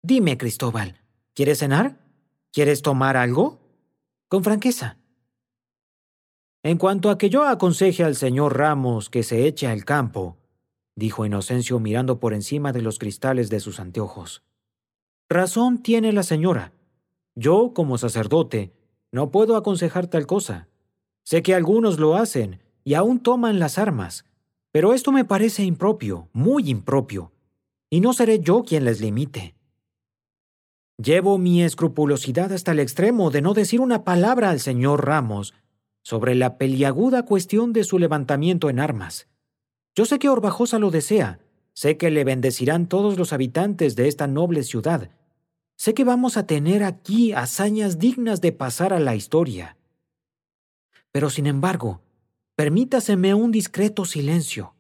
Dime, Cristóbal, ¿quieres cenar? ¿Quieres tomar algo? Con franqueza. En cuanto a que yo aconseje al señor Ramos que se eche al campo, dijo Inocencio mirando por encima de los cristales de sus anteojos. Razón tiene la señora. Yo, como sacerdote, no puedo aconsejar tal cosa. Sé que algunos lo hacen y aún toman las armas, pero esto me parece impropio, muy impropio, y no seré yo quien les limite. Llevo mi escrupulosidad hasta el extremo de no decir una palabra al señor Ramos sobre la peliaguda cuestión de su levantamiento en armas. Yo sé que Orbajosa lo desea, sé que le bendecirán todos los habitantes de esta noble ciudad, sé que vamos a tener aquí hazañas dignas de pasar a la historia. Pero sin embargo, permítaseme un discreto silencio.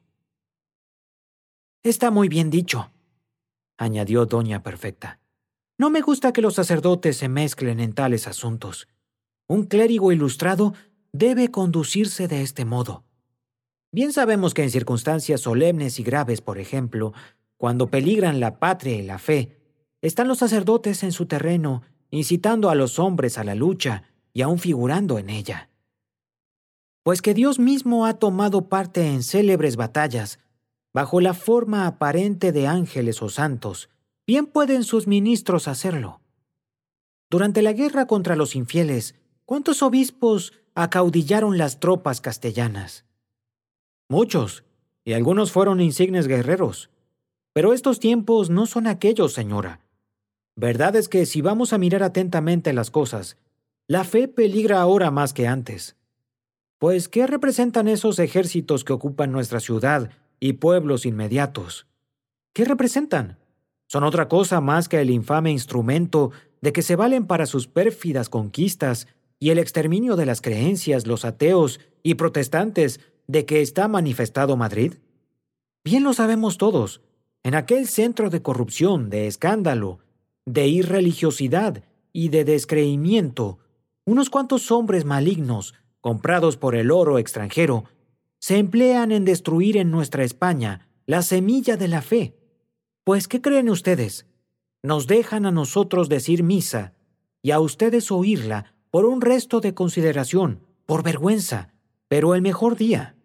Está muy bien dicho, añadió Doña Perfecta. No me gusta que los sacerdotes se mezclen en tales asuntos. Un clérigo ilustrado debe conducirse de este modo. Bien sabemos que en circunstancias solemnes y graves, por ejemplo, cuando peligran la patria y la fe, están los sacerdotes en su terreno, incitando a los hombres a la lucha y aún figurando en ella. Pues que Dios mismo ha tomado parte en célebres batallas, bajo la forma aparente de ángeles o santos, bien pueden sus ministros hacerlo. Durante la guerra contra los infieles, ¿cuántos obispos acaudillaron las tropas castellanas? Muchos, y algunos fueron insignes guerreros. Pero estos tiempos no son aquellos, señora. Verdad es que si vamos a mirar atentamente las cosas, la fe peligra ahora más que antes. Pues, ¿qué representan esos ejércitos que ocupan nuestra ciudad y pueblos inmediatos? ¿Qué representan? Son otra cosa más que el infame instrumento de que se valen para sus pérfidas conquistas y el exterminio de las creencias, los ateos y protestantes de que está manifestado Madrid. Bien lo sabemos todos. En aquel centro de corrupción, de escándalo, de irreligiosidad y de descreimiento, unos cuantos hombres malignos, comprados por el oro extranjero, se emplean en destruir en nuestra España la semilla de la fe. Pues, ¿qué creen ustedes? Nos dejan a nosotros decir misa y a ustedes oírla por un resto de consideración, por vergüenza, pero el mejor día.